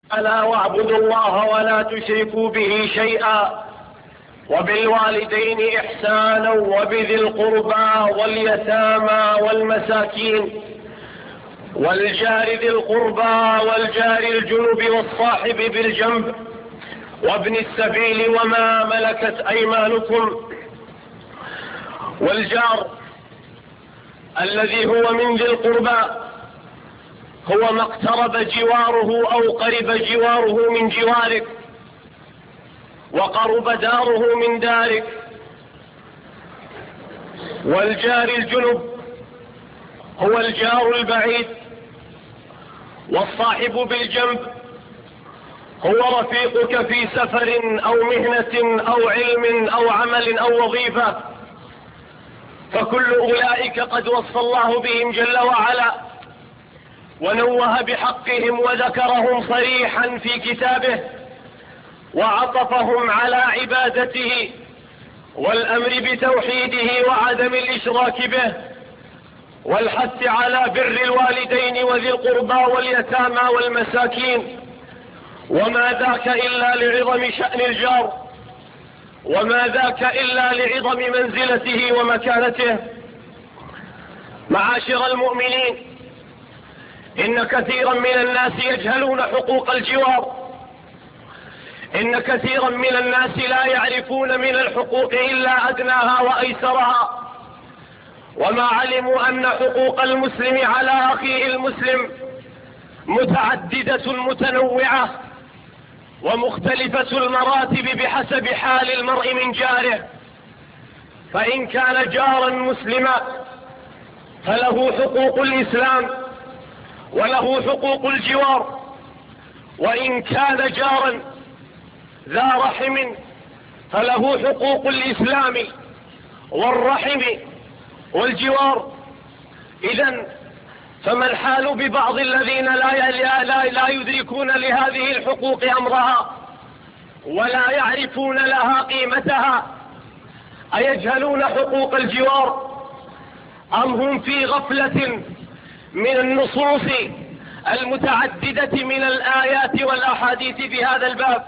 ألا واعبدوا الله ولا تشركوا به شيئا وبالوالدين إحسانا وبذي القربى واليتامى والمساكين والجار ذي القربى والجار الجنب والصاحب بالجنب وابن السبيل وما ملكت أيمانكم. والجار الذي هو من ذي القربى هو ما اقترب جواره أو قرب جواره من جوارك وقرب داره من دارك. والجار الجنب هو الجار البعيد. والصاحب بالجنب هو رفيقك في سفر أو مهنة أو علم أو عمل أو وظيفة، فكل أولئك قد وصى الله بهم جل وعلا ونوه بحقهم وذكرهم صريحا في كتابه وعطفهم على عبادته والأمر بتوحيده وعدم الإشراك به والحث على بر الوالدين وذي القربى واليتامى والمساكين. وما ذاك إلا لعظم شأن الجار، وما ذاك إلا لعظم منزلته ومكانته. معاشر المؤمنين، إن كثيرا من الناس يجهلون حقوق الجوار. إن كثيرا من الناس لا يعرفون من الحقوق إلا أدناها وأيسرها، وما علموا أن حقوق المسلم على أخيه المسلم متعددة متنوعة ومختلفة المراتب بحسب حال المرء من جاره. فإن كان جارا مسلما فله حقوق الإسلام وله حقوق الجوار، وإن كان جارا ذا رحم فله حقوق الإسلام والرحم والجوار. إذن فما الحال ببعض الذين لا يدركون لهذه الحقوق أمرها ولا يعرفون لها قيمتها؟ أيجهلون حقوق الجوار أم هم في غفلة من النصوص المتعددة من الآيات والأحاديث في هذا الباب؟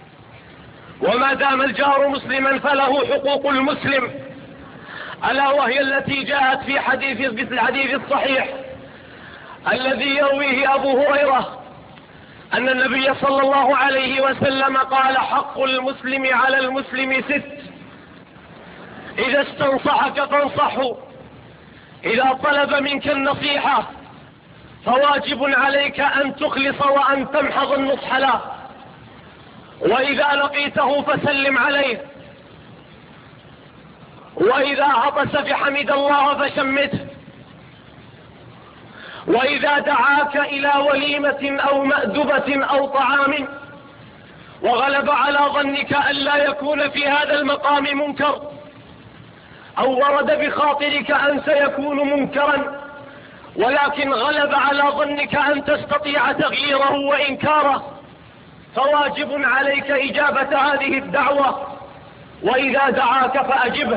وما دام الجار مسلما فله حقوق المسلم، ألا وهي التي جاءت في الحديث الصحيح الذي يرويه أبو هريرة أن النبي صلى الله عليه وسلم قال: حق المسلم على المسلم 6، إذا استنصحك فانصحه، إذا طلب منك النصيحة فواجب عليك أن تخلص وأن تمحض النصح له، وإذا لقيته فسلم عليه، وإذا عطس فحمد الله فشمته، وإذا دعاك إلى وليمة أو مأدبة أو طعام وغلب على ظنك أن لا يكون في هذا المقام منكر، أو ورد بخاطرك أن سيكون منكرا ولكن غلب على ظنك أن تستطيع تغييره وإنكاره، فواجب عليك إجابة هذه الدعوة. وإذا دعاك فأجبه،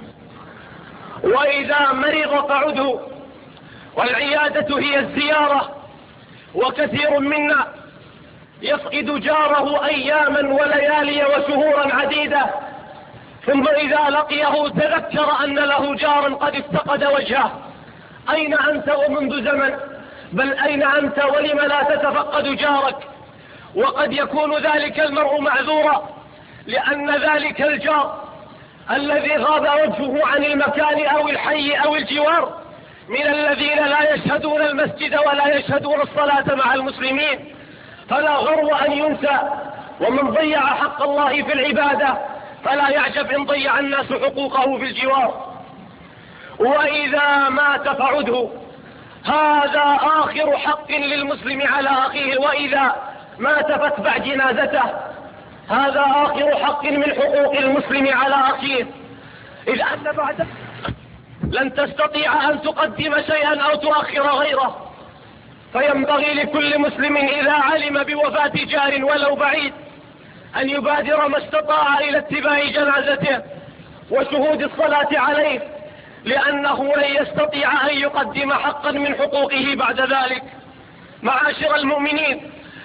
وإذا مرض فعده. والعيادة هي الزيارة، وكثير منا يفقد جاره أياما وليالي وشهورا عديدة، ثم إذا لقيه تذكر أن له جارا قد افتقد وجهه. أين أنت ومنذ زمن؟ بل أين أنت ولم لا تتفقد جارك؟ وقد يكون ذلك المرء معذورا، لأن ذلك الجار الذي غاب وجهه عن المكان أو الحي أو الجوار من الذين لا يشهدون المسجد ولا يشهدون الصلاة مع المسلمين، فلا غرو أن ينسى. ومن ضيع حق الله في العبادة فلا يعجب إن ضيع الناس حقوقه في الجوار. وإذا مات فعده، هذا آخر حق للمسلم على أخيه. وإذا مات فاتبع جنازته، هذا آخر حق من حقوق المسلم على أخيه. إذا أنت بعد لن تستطيع أن تقدم شيئا أو تؤخر غيره، فينبغي لكل مسلم إذا علم بوفاة جار ولو بعيد أن يبادر ما استطاع إلى اتباع جنازته وشهود الصلاة عليه، لأنه لن يستطيع أن يقدم حقا من حقوقه بعد ذلك. معاشر المؤمنين،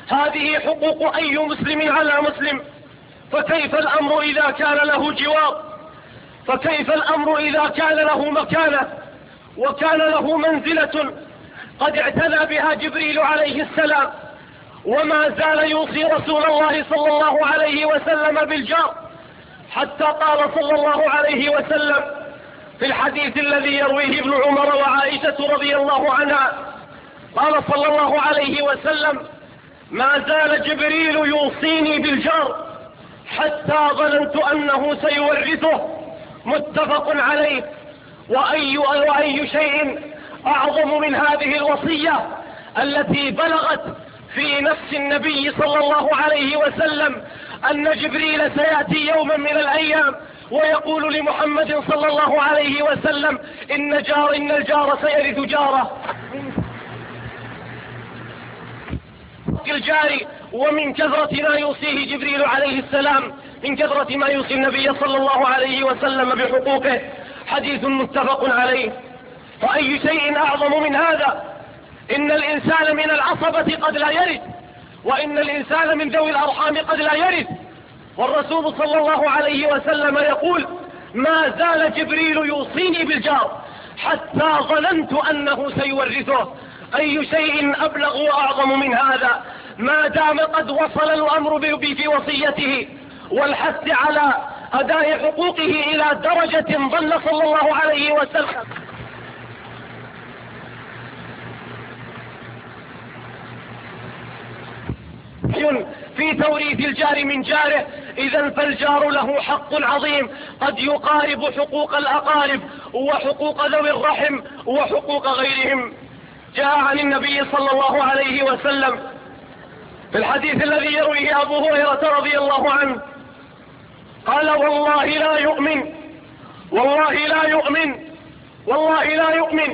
هذه حقوق أي مسلم على مسلم، فكيف الأمر إذا كان له جوار؟ فكيف الأمر إذا كان له مكانة وكان له منزلة قد اعتنى بها جبريل عليه السلام، وما زال يوصي رسول الله صلى الله عليه وسلم بالجار، حتى قال صلى الله عليه وسلم في الحديث الذي يرويه ابن عمر وعائشة رضي الله عنها، قال صلى الله عليه وسلم: ما زال جبريل يوصيني بالجار حتى ظننت أنه سيورثه. متفق عليه. وأي شيء أعظم من هذه الوصية التي بلغت في نفس النبي صلى الله عليه وسلم أن جبريل سيأتي يوما من الأيام ويقول لمحمد صلى الله عليه وسلم: إن الجار سيرث جاره الجار. ومن كثرة ما يوصيه جبريل عليه السلام، من كثرة ما يوصي النبي صلى الله عليه وسلم بحقوقه، حديث متفق عليه. فأي شيء أعظم من هذا؟ إن الإنسان من العصبة قد لا يرث، وإن الإنسان من ذوي الأرحام قد لا يرث، والرسول صلى الله عليه وسلم يقول: ما زال جبريل يوصيني بالجار حتى ظننت أنه سيورثه. أي شيء أبلغ وأعظم من هذا؟ ما دام قد وصل الأمر في وصيته والحث على أداء حقوقه إلى درجة ظل صلى الله عليه وسلم في توريث الجار من جاره، إذن فالجار له حق عظيم قد يقارب حقوق الأقارب وحقوق ذوي الرحم وحقوق غيرهم. جاء عن النبي صلى الله عليه وسلم في الحديث الذي يرويه أبو هريرة رضي الله عنه قال: والله لا يؤمن، والله لا يؤمن، والله لا يؤمن.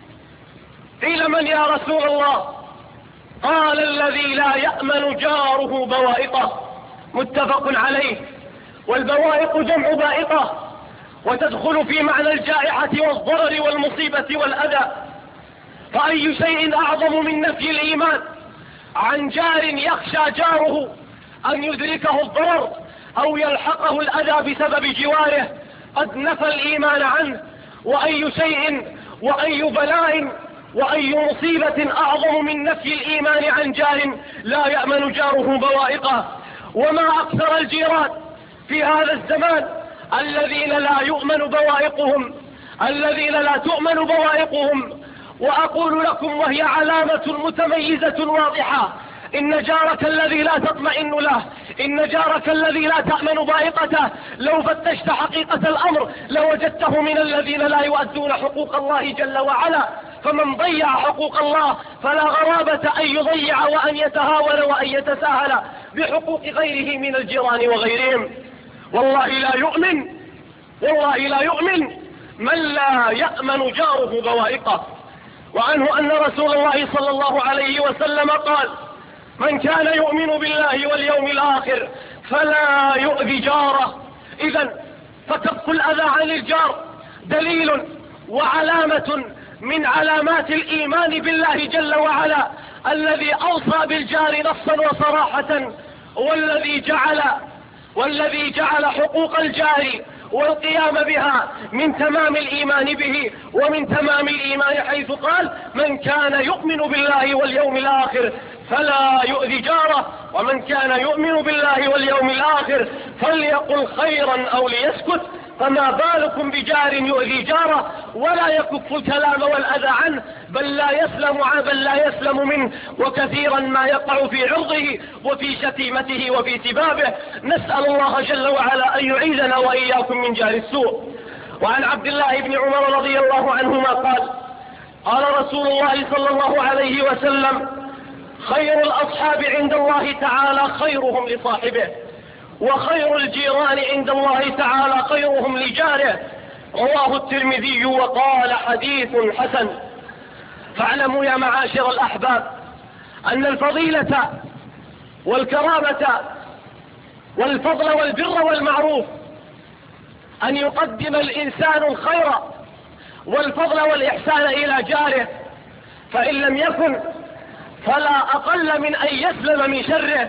قيل: من يا رسول الله؟ قال: الذي لا يأمن جاره بوائقه. متفق عليه. والبوائق جمع بائقة، وتدخل في معنى الجائحة والضرر والمصيبة والأذى. فأي شيء أعظم من نفي الإيمان عن جار يخشى جاره أن يدركه الضرر أو يلحقه الأذى بسبب جواره؟ قد نفى الإيمان عنه. وأي شيء وأي بلاء وأي مصيبة أعظم من نفي الإيمان عن جار لا يأمن جاره بوائقه؟ وما أكثر الجيران في هذا الزمان الذين لا يؤمن بوائقهم، الذين لا تؤمن بوائقهم. وأقول لكم وهي علامة متميزة واضحة: إن جارك الذي لا تطمئن له، إن جارك الذي لا تأمن بائقته، لو فتشت حقيقة الأمر لوجدته من الذين لا يؤدون حقوق الله جل وعلا. فمن ضيع حقوق الله فلا غرابة أن يضيع وأن يتهاون وأن يتساهل بحقوق غيره من الجيران وغيرهم. والله لا يؤمن، والله لا يؤمن من لا يأمن جاره بوائقه. وعنه أن رسول الله صلى الله عليه وسلم قال: من كان يؤمن بالله واليوم الآخر فلا يؤذي جاره. إذن فكف الأذى عن الجار دليل وعلامة من علامات الإيمان بالله جل وعلا، الذي أوصى بالجار نصا وصراحة، والذي جعل حقوق الجار والقيام بها من تمام الإيمان به ومن تمام الإيمان، حيث قال: من كان يؤمن بالله واليوم الآخر فلا يؤذي جاره، ومن كان يؤمن بالله واليوم الآخر فليقل خيرا أو ليسكت. فما بالكم بجار يؤذي جاره ولا يكف الكلام والأذى عنه، بل لا يسلم منه، وكثيرا ما يقع في عرضه وفي شتيمته وفي سبابه. نسأل الله جل وعلا أن يعيذنا وإياكم من جار السوء. وعن عبد الله بن عمر رضي الله عنهما قال: قال رسول الله صلى الله عليه وسلم: خير الأصحاب عند الله تعالى خيرهم لصاحبه، وخير الجيران عند الله تعالى خيرهم لجاره. رواه الترمذي وقال: حديث حسن. فاعلموا يا معاشر الأحباب أن الفضيلة والكرامة والفضل والبر والمعروف أن يقدم الإنسان الخير والفضل والإحسان إلى جاره، فإن لم يكن فلا أقل من أن يسلم من شره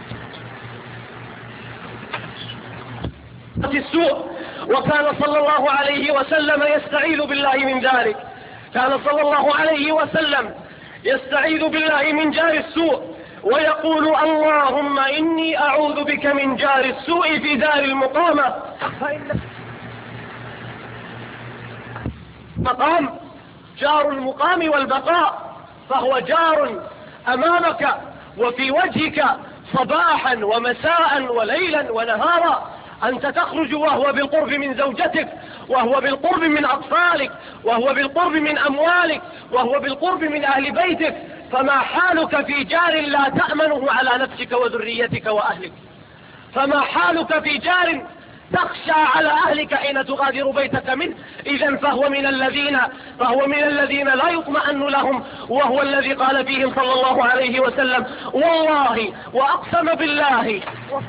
السوء. وكان صلى الله عليه وسلم يستعيذ بالله من ذلك. كان صلى الله عليه وسلم يستعيذ بالله من جار السوء ويقول اللهم إني أعوذ بك من جار السوء في دار المقامة. فإن المقام جار المقام والبقاء، فهو جار أمامك وفي وجهك صباحا ومساء وليلا ونهارا. أنت تخرج وهو بالقرب من زوجتك، وهو بالقرب من أطفالك، وهو بالقرب من أموالك، وهو بالقرب من أهل بيتك، فما حالك في جار لا تأمنه على نفسك وذريتك وأهلك؟ فما حالك في جار تخشى على أهلك حين تغادر بيتك منه؟ إذن فهو من الذين لا يطمئن لهم، وهو الذي قال فيهم صلى الله عليه وسلم والله وأقسم بالله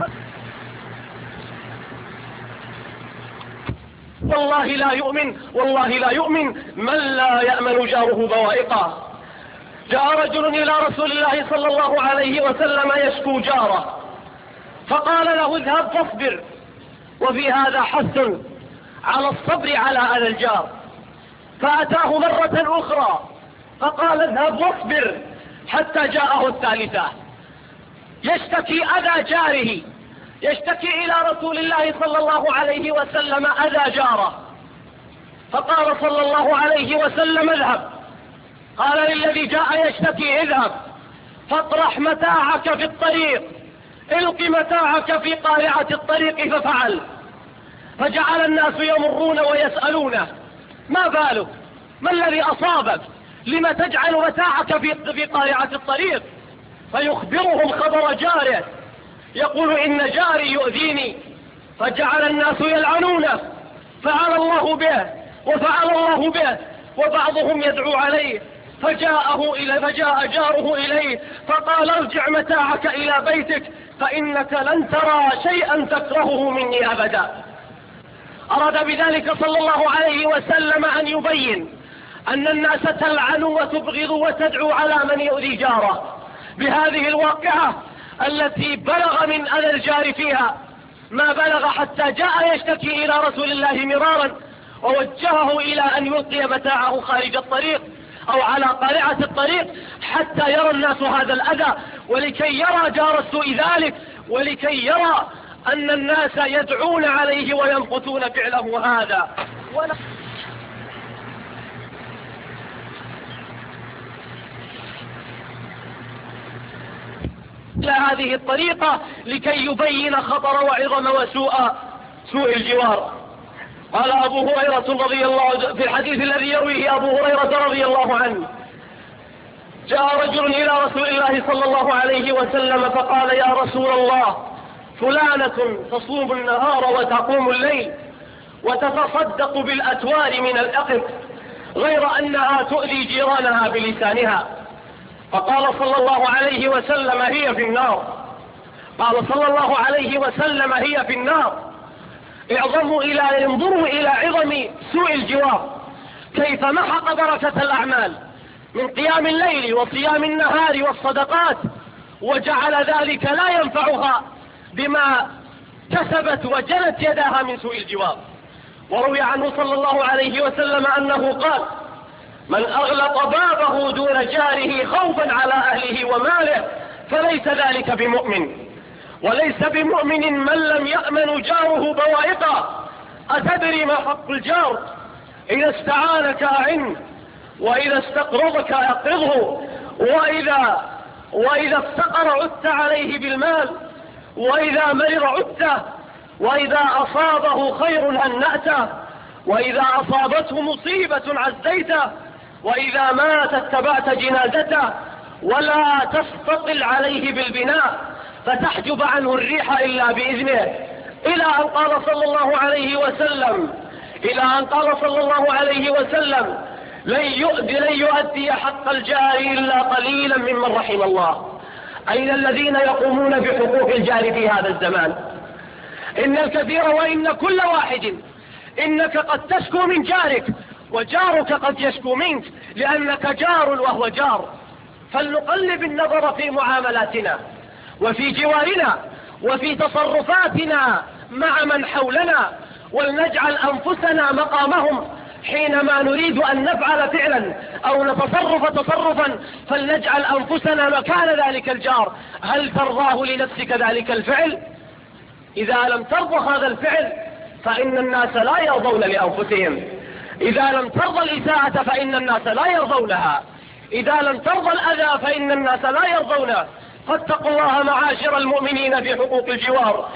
والله لا يؤمن من لا يأمن جاره بوائقه. جاء رجل إلى رسول الله صلى الله عليه وسلم يشكو جاره، فقال له اذهب فاصبر، وفي هذا حث على الصبر على أذى الجار. فأتاه مرة أخرى فقال اذهب واصبر، حتى جاءه الثالثة يشتكي أذى جاره، يشتكي إلى رسول الله صلى الله عليه وسلم أذى جاره. فقال صلى الله عليه وسلم اذهب. قال للذي جاء يشتكي اذهب فاطرح متاعك في الطريق، الق متاعك في قارعة الطريق. ففعل، فجعل الناس يمرون ويسألونه ما بالك؟ ما الذي أصابك؟ لم تجعل متاعك في قارعة الطريق؟ فيخبرهم خبر جاره، يقول إن جاري يؤذيني. فجعل الناس يلعنونه، فعل الله به وفعل الله به، وبعضهم يدعو عليه. فجاء جاره إليه فقال ارجع متاعك إلى بيتك فإنك لن ترى شيئا تكرهه مني أبدا. أراد بذلك صلى الله عليه وسلم أن يبين أن الناس تلعن وتبغض وتدعو على من يؤذي جاره بهذه الواقعة التي بلغ من أذى الجار فيها ما بلغ، حتى جاء يشتكي إلى رسول الله مرارا ووجهه إلى أن يلقي متاعه خارج الطريق أو على قارعة الطريق حتى يرى الناس هذا الأذى، ولكي يرى جار السوء ذلك، ولكي يرى أن الناس يدعون عليه ويمقتون فعله هذا. هذه الطريقة لكي يبين خطر وعظم وسوء الجوار. قال أبو هريرة رضي الله في الحديث الذي يرويه أبو هريرة رضي الله عنه: جاء رجل إلى رسول الله صلى الله عليه وسلم فقال: يا رسول الله، فلانة تصوم النهار وتقوم الليل وتتصدق بالأتوار من الأقط، غير أنها تؤذي جيرانها بلسانها. فقال صلى الله عليه وسلم: هي في النار. قال صلى الله عليه وسلم: هي في النار. انظروا إلى عظم سوء الجوار، كيف محق بركة الأعمال من قيام الليل وصيام النهار والصدقات، وجعل ذلك لا ينفعها بما كسبت وجنت يداها من سوء الجوار. وروي عنه صلى الله عليه وسلم أنه قال: من أغلق بابه دون جاره خوفا على أهله وماله فليس ذلك بمؤمن. وليس بمؤمن من لم يأمن جاره بوائقه. أتدري ما حق الجار؟ إذا استعانك أعنه، وإذا استقرضك أقرضه، وإذا افتقر عدت عليه بالمال، وإذا مرض عدته، وإذا أصابه خير هنأته، وإذا أصابته مصيبة عزيته، وإذا مات اتبعت جنازته، ولا تستطل عليه بالبناء فتحجب عنه الريح إلا بإذنه. إلى أن قال صلى الله عليه وسلم: لن يؤدي حق الجار إلا قليلا ممن رحم الله. أين الذين يقومون بحقوق الجار في هذا الزمان؟ إن الكثير وإن كل واحد، إنك قد تشكو من جارك، وجارك قد يشكو منك، لأنك جار وهو جار. فلنقلب النظر في معاملاتنا وفي جوارنا وفي تصرفاتنا مع من حولنا، ولنجعل أنفسنا مقامهم. حينما نريد أن نفعل فعلا أو نتصرف تصرفا فلنجعل أنفسنا مكان ذلك الجار. هل ترضاه لنفسك ذلك الفعل؟ إذا لم ترضى هذا الفعل فإن الناس لا يرضون لأنفسهم. إذا لم ترضى الإساءة فإن الناس لا يرضونها. إذا لم ترضى الأذى فإن الناس لا يرضونه. فاتقوا الله معاشر المؤمنين في حقوق الجوار،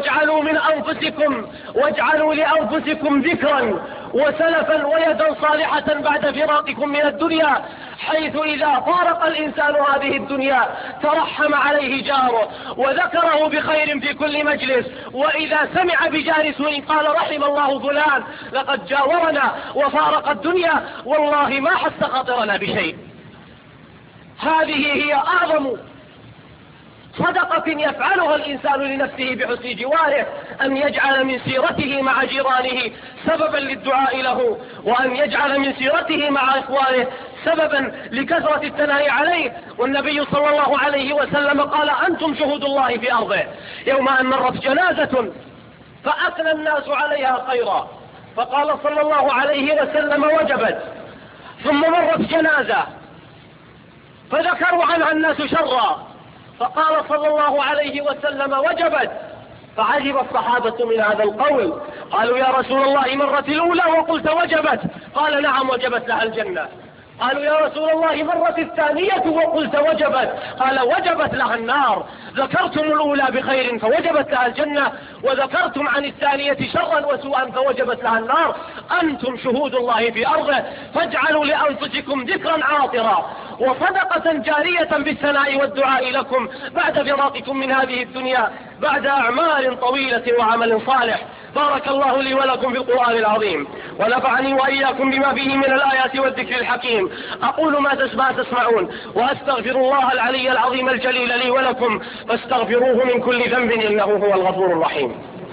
واجعلوا لأنفسكم ذكرا وسلفا ويدا صالحة بعد فراقكم من الدنيا، حيث إذا فارق الإنسان هذه الدنيا ترحم عليه جاره وذكره بخير في كل مجلس، وإذا سمع بجار سوء قال رحم الله فلان لقد جاورنا وفارق الدنيا والله ما حس خاطرنا بشيء. هذه هي أعظم صدقة يفعلها الإنسان لنفسه بحسن جواره، أن يجعل من سيرته مع جيرانه سببا للدعاء له، وأن يجعل من سيرته مع إخوانه سببا لكثرة الثناء عليه. والنبي صلى الله عليه وسلم قال أنتم شهود الله في أرضه. يوم أن مرت جنازة فأثنى الناس عليها خيرا فقال صلى الله عليه وسلم وجبت، ثم مرت جنازة فذكروا عنها الناس شرا فقال صلى الله عليه وسلم وجبت، فعجب الصحابة من هذا القول، قالوا يا رسول الله مرت الأولى وقلت وجبت، قال نعم وجبت لها الجنة. قالوا يا رسول الله مرت الثانية وقلت وجبت، قال وجبت لها النار. ذكرتم الأولى بخير فوجبت لها الجنة، وذكرتم عن الثانية شرا وسوءا فوجبت لها النار. أنتم شهود الله في أرضه، فاجعلوا لأنفسكم ذكرا عاطرا وصدقة جارية بالثناء والدعاء لكم بعد فراقكم من هذه الدنيا بعد أعمال طويلة وعمل صالح. بارك الله لي ولكم في القرآن العظيم، ونفعني وإياكم بما فيه من الآيات والذكر الحكيم. أقول ما تسمعون، وأستغفر الله العلي العظيم الجليل لي ولكم، فاستغفروه من كل ذنب إنه هو الغفور الرحيم.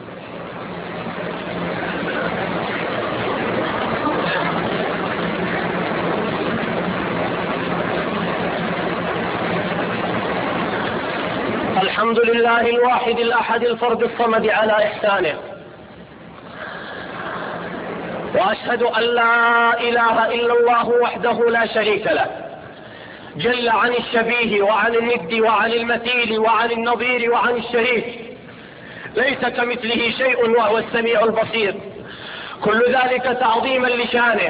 الحمد لله الواحد الأحد الفرد الصمد على إحسانه، وأشهد أن لا إله إلا الله وحده لا شريك له، جل عن الشبيه وعن الند وعن المثيل وعن النظير وعن الشريك، ليس كمثله شيء وهو السميع البصير، كل ذلك تعظيما لشانه.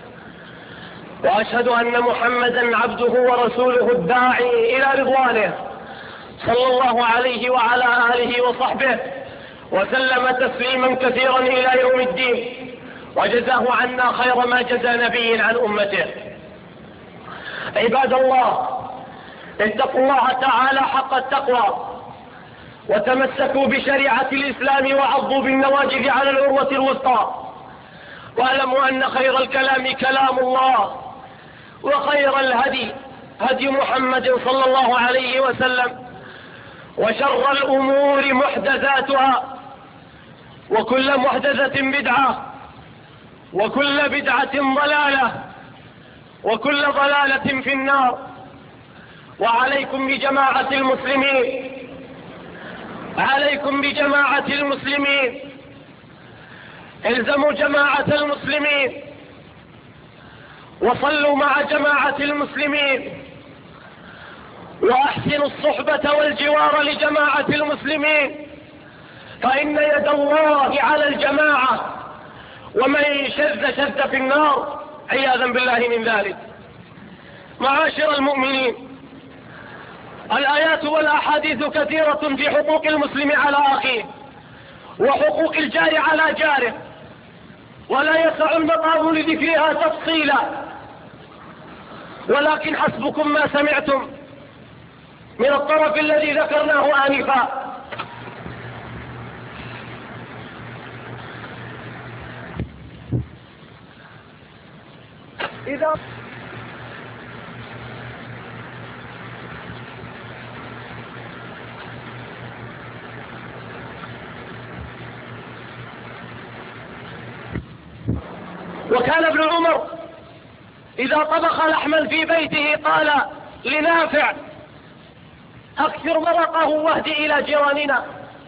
وأشهد أن محمدا عبده ورسوله الداعي إلى رضوانه، صلى الله عليه وعلى آله وصحبه وسلم تسليما كثيرا إلى يوم الدين، وجزاه عنا خير ما جزى نبي عن أمته. عباد الله، اتقوا الله تعالى حق التقوى، وتمسكوا بشريعة الإسلام وعضوا بالنواجذ على العروة الوثقى، واعلموا أن خير الكلام كلام الله، وخير الهدي هدي محمد صلى الله عليه وسلم، وشر الأمور محدثاتها، وكل محدثة بدعة، وكل بدعة ضلالة، وكل ضلالة في النار. وعليكم بجماعة المسلمين، عليكم بجماعة المسلمين، الزموا جماعة المسلمين، وصلوا مع جماعة المسلمين، وأحسنوا الصحبة والجوار لجماعة المسلمين، فإن يد الله على الجماعة، ومن شذ في النار عياذا بالله من ذلك. معاشر المؤمنين، الآيات والأحاديث كثيرة في حقوق المسلم على أخيه، وحقوق الجار على جاره، ولا يسع المقام لذكرها تفصيلا، ولكن حسبكم ما سمعتم من الطرف الذي ذكرناه آنفا. وكان ابن عمر إذا طبخ لحما في بيته قال لنافع: أكثر مرقه واهد إلى جيراننا.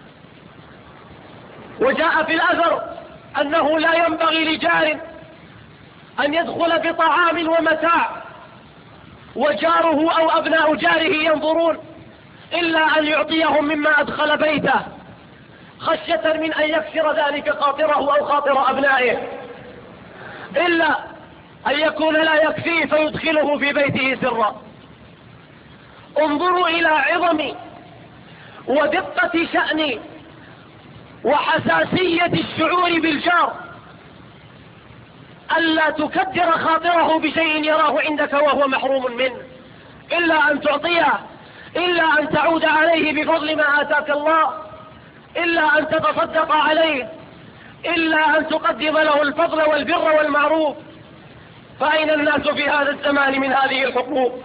وجاء في الأثر أنه لا ينبغي لجار أن يدخل بطعام ومتاع وجاره أو أبناء جاره ينظرون إلا أن يعطيهم مما أدخل بيته، خشية من أن يكسر ذلك خاطره أو خاطر أبنائه، إلا أن يكون لا يكفيه فيدخله في بيته سرا. انظروا إلى عظم ودقة شأن وحساسية الشعور بالجار، ألا تكدر خاطره بشيء يراه عندك وهو محروم منه، إلا أن تعطيه، إلا أن تعود عليه بفضل ما آتاك الله، إلا أن تتصدق عليه، إلا أن تقدم له الفضل والبر والمعروف. فأين الناس في هذا الزمان من هذه الحقوق؟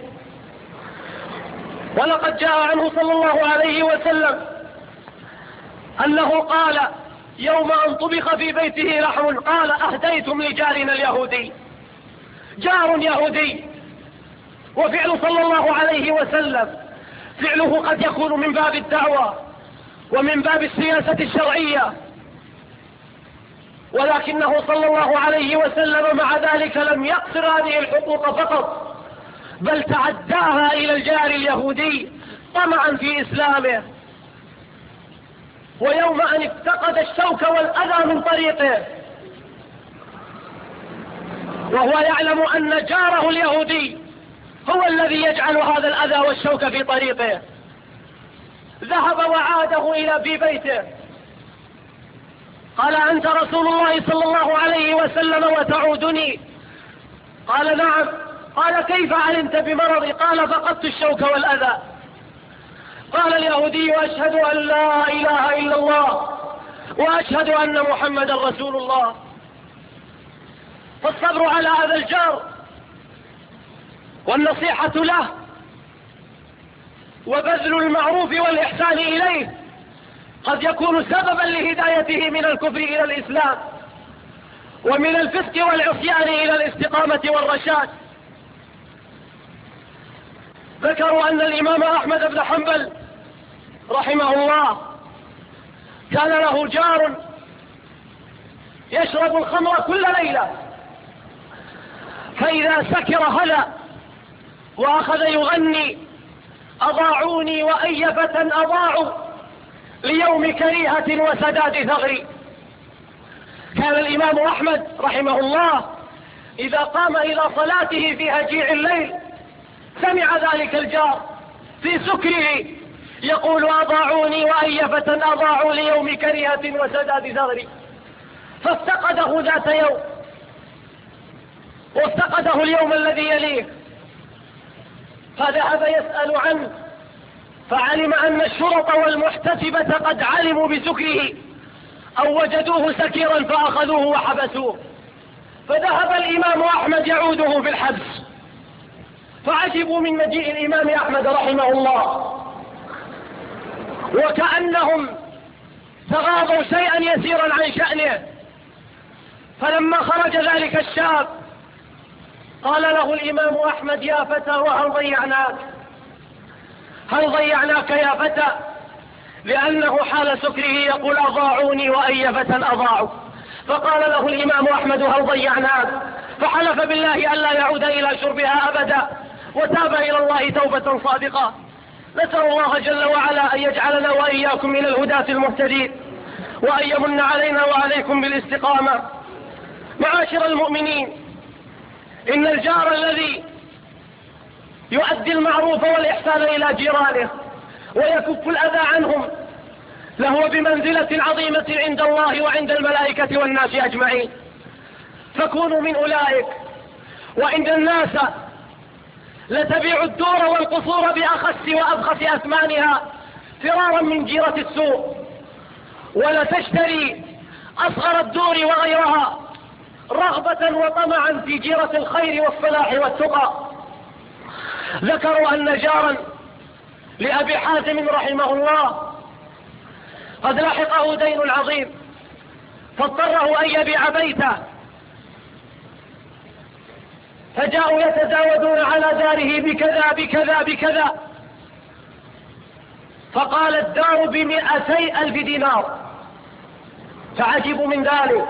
ولقد جاء عنه صلى الله عليه وسلم أنه قال يوم أن طبخ في بيته لحم قال: أهديتم لجارنا اليهودي. جار يهودي، وفعل صلى الله عليه وسلم فعله قد يكون من باب الدعوة ومن باب السياسة الشرعية، ولكنه صلى الله عليه وسلم مع ذلك لم يقصر هذه الحقوق فقط، بل تعداها إلى الجار اليهودي طمعا في إسلامه. ويوم أن افتقد الشوك والأذى من طريقه وهو يعلم أن جاره اليهودي هو الذي يجعل هذا الأذى والشوك في طريقه، ذهب وعاده إلى في بيته، قال: أنت رسول الله صلى الله عليه وسلم وتعودني؟ قال: نعم. قال: كيف علمت بمرضي؟ قال: فقدت الشوك والأذى. قال اليهودي: أشهد أن لا إله إلا الله وأشهد أن محمد رسول الله. فالصبر على هذا الجار والنصيحة له وبذل المعروف والإحسان إليه قد يكون سببا لهدايته من الكفر إلى الإسلام، ومن الفسق والعصيان إلى الاستقامة والرشاد. ذكروا أن الإمام أحمد بن حنبل رحمه الله كان له جار يشرب الخمر كل ليلة، فإذا سكر هلا وأخذ يغني: أضاعوني وأيفة أضاعوا ليوم كريهة وسداد ثغري. كان الإمام أحمد رحمه الله إذا قام إلى صلاته في هجيع الليل سمع ذلك الجار في سكره يقول: أضاعوني وأيفة أضاعوا ليوم كريهة وسداد ثغري. فافتقده ذات يوم وافتقده اليوم الذي يليه، فذهب يسأل عنه، فعلم أن الشرطة والمحتسبة قد علموا بسكره أو وجدوه سكرا فأخذوه وحبسوه. فذهب الإمام أحمد يعوده في الحبس، فعجبوا من مجيء الإمام أحمد رحمه الله، وكأنهم تغاضوا شيئا يسيرا عن شأنه. فلما خرج ذلك الشاب قال له الإمام أحمد: يا فتى، وهل ضيعناك؟ هل ضيعناك يا فتى؟ لأنه حال سكره يقول: أضاعوني وأيفة أضاعوا. فقال له الإمام أحمد: هل ضيعناك؟ فحلف بالله ألا يعود إلى شربها أبدا، وتاب إلى الله توبة صادقة. نسأل الله جل وعلا أن يجعلنا وإياكم من الهداة المهتدين، وأن يمن علينا وعليكم بالاستقامة. معاشر المؤمنين، إن الجار الذي يؤدي المعروف والإحسان إلى جيرانه ويكف الأذى عنهم لهو بمنزلة عظيمة عند الله وعند الملائكة والناس أجمعين. فكونوا من أولئك. وإن الناس لتبيع الدور والقصور بأخس وأبخس أثمانها فرارا من جيرة السوء، ولتشتري أصغر الدور وغيرها رغبة وطمعا في جيرة الخير والصلاح والتقى. ذكروا أن جارا لأبي حازم رحمه الله قد لحقه دين عظيم، فاضطره أن يبيع بيته، فجاءوا يتزاودون على داره بكذا بكذا بكذا، فقال الدار ب200,000 دينار، فعجبوا من ذلك.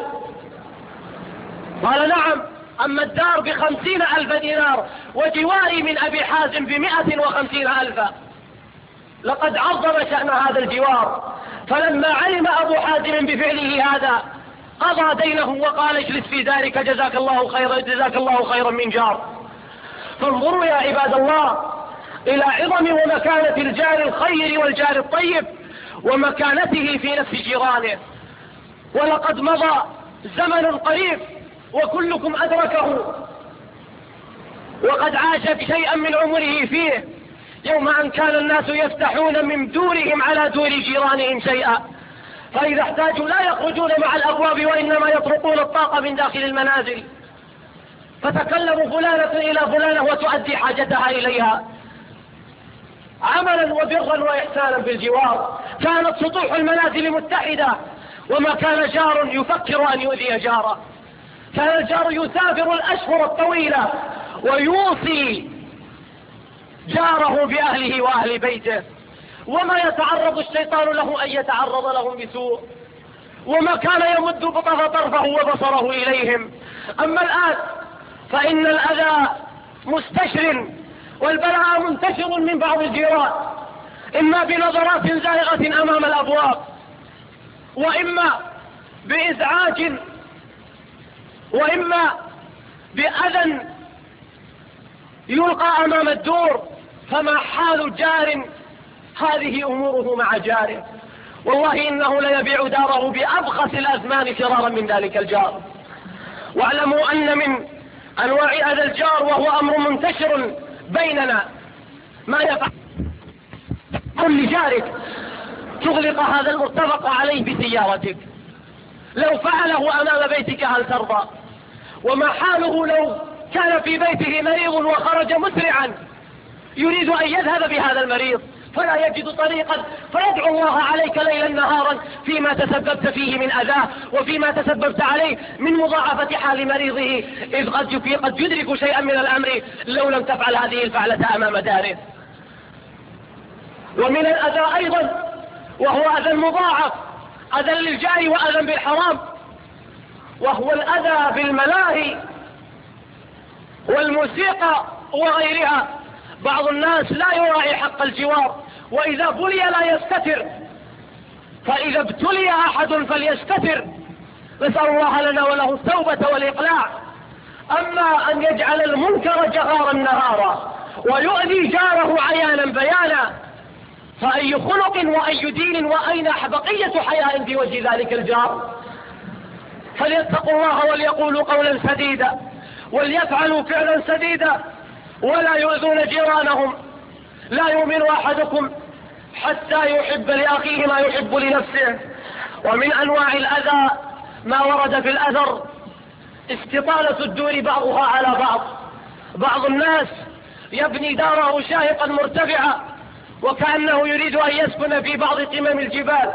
قال نعم، أما الدار ب50,000 دينار وجواري من أبي حازم ب150,000. لقد عظم شأن هذا الجوار. فلما علم أبو حازم بفعله هذا قضى دينه وقال اجلس في دارك جزاك الله خيرا من جار. فانظروا يا عباد الله إلى عظم ومكانة الجار الخير والجار الطيب ومكانته في نفس جيرانه. ولقد مضى زمن قريب وكلكم أدركه وقد عاش شيئا من عمره فيه، يوم أن كان الناس يفتحون من دورهم على دور جيرانهم شيئا، فإذا احتاجوا لا يخرجون مع الأبواب وإنما يطرقون الطاقة من داخل المنازل، فتكلموا فلانة إلى فلانة وتؤدي حاجتها إليها، عملا وبرا وإحسانا بالجوار. كانت سطوح المنازل متحدة، وما كان جار يفكر أن يؤذي جاره. كان الجار يسافر الأشهر الطويلة ويوصي جاره بأهله وأهل بيته، وما يتعرض الشيطان له أن يتعرض لهم بسوء، وما كان يمد طرفه وبصره إليهم. أما الآن فإن الأذى مستشر والبلاء منتشر من بعض الجيران، إما بنظرات زائغة أمام الأبواب، وإما بإزعاج، وإما بأذى يلقى أمام الدور. فما حال جار هذه أموره مع جاره؟ والله إنه ليبيع داره بأبخس الأثمان فرارا من ذلك الجار. واعلموا أن من أنواع أذى الجار، وهو أمر منتشر بيننا، ما يفعل كل جارك تغلق هذا المتفق عليه بسيارتك. لو فعله أمام بيتك هل ترضى؟ وما حاله لو كان في بيته مريض وخرج مسرعا يريد أن يذهب بهذا المريض فلا يجد طريقا، فيدعو الله عليك ليلا نهارا فيما تسببت فيه من أذاه وفيما تسببت عليه من مضاعفة حال مريضه، إذ قد يدرك شيئا من الأمر لو لم تفعل هذه الفعلة أمام داره. ومن الأذى أيضا، وهو أذى مضاعف، أذى للجار وأذى بالحرام، وهو الأذى بالملاهي والموسيقى وغيرها. بعض الناس لا يراعي حق الجوار، وإذا بلي لا يستتر، فإذا ابتلي أحد فليستتر. نسأل الله لنا وله التوبة والإقلاع. أما أن يجعل المنكر جهارا نهارا ويؤذي جاره عيانا بيانا، فأي خلق وأي دين وأين بقية حياء في وجه ذلك الجار؟ فليتقوا الله وليقولوا قولا سديدا وليفعلوا فعلا سديدا ولا يؤذون جيرانهم. لا يؤمن أحدكم حتى يحب لأخيه ما يحب لنفسه. ومن أنواع الأذى ما ورد في الأثر استطالة الدور بعضها على بعض. بعض الناس يبني داره شاهقا مرتفعا وكأنه يريد أن يسكن في بعض قمم الجبال،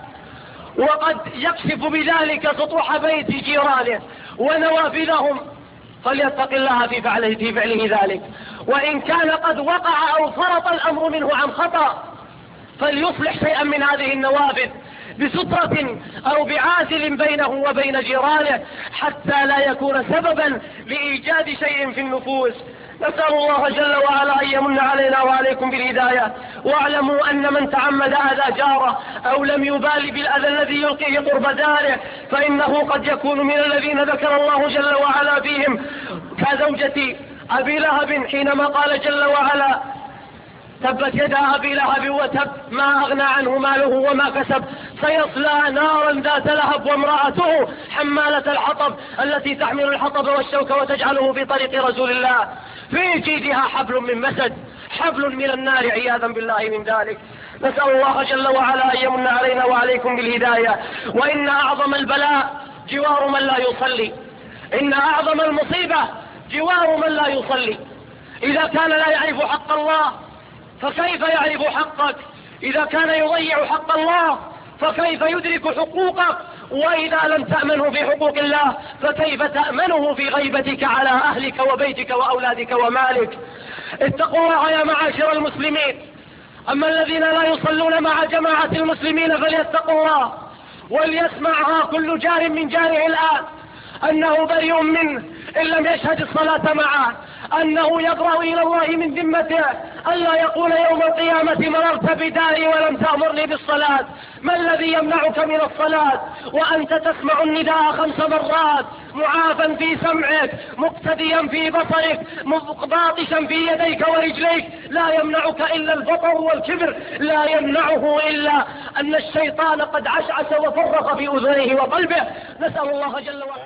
وقد يكشف بذلك سطوح بيت جيرانه ونوافذهم، فليتق الله في فعله ذلك. وإن كان قد وقع أو فرط الأمر منه عن خطأ فليصلح شيئا من هذه النوافذ بسترة أو بعازل بينه وبين جيرانه حتى لا يكون سببا لإيجاد شيء في النفوس. نسأل الله جل وعلا أن يمن علينا وعليكم بالهداية. واعلموا أن من تعمد أذى جاره أو لم يبالي بالأذى الذي يلقيه قرب داره فإنه قد يكون من الذين ذكر الله جل وعلا فيهم كزوجة أبي لهب حينما قال جل وعلا تبت يدا أبي لهب وتب ما أغنى عنه ماله وما كسب سيصلى نارا ذات لهب وامرأته حمالة الحطب التي تحمل الحطب والشوك وتجعله في طريق رسول الله في جيدها حبل من مسد، حبل من النار عياذا بالله من ذلك. نسأل الله جل وعلا أن يمن علينا وعليكم بالهداية. وإن أعظم البلاء جوار من لا يصلي، إن أعظم المصيبة جوار من لا يصلي. إذا كان لا يعرف حق الله فكيف يعرف حقك؟ إذا كان يضيع حق الله فكيف يدرك حقوقك وإذا لم تأمنه في حقوق الله فكيف تأمنه في غيبتك على أهلك وبيتك وأولادك ومالك؟ اتقوا الله يا معاشر المسلمين. أما الذين لا يصلون مع جماعة المسلمين فليتقوا الله، وليسمعها كل جار من جاره الآن أنه بريء منه إن لم يشهد الصلاة معه، أنه يبرأ إلى الله من ذمته، ألا يقول يوم القيامة مررت بداري ولم تأمرني بالصلاة. ما الذي يمنعك من الصلاة وأنت تسمع النداء 5 مرات، معافا في سمعك، مقتديا في بصرك، باطشا في يديك ورجليك؟ لا يمنعك إلا البطر والكبر، لا يمنعه إلا أن الشيطان قد عشعش وفرق في أذنيه وقلبه. نسأل الله جل وعلا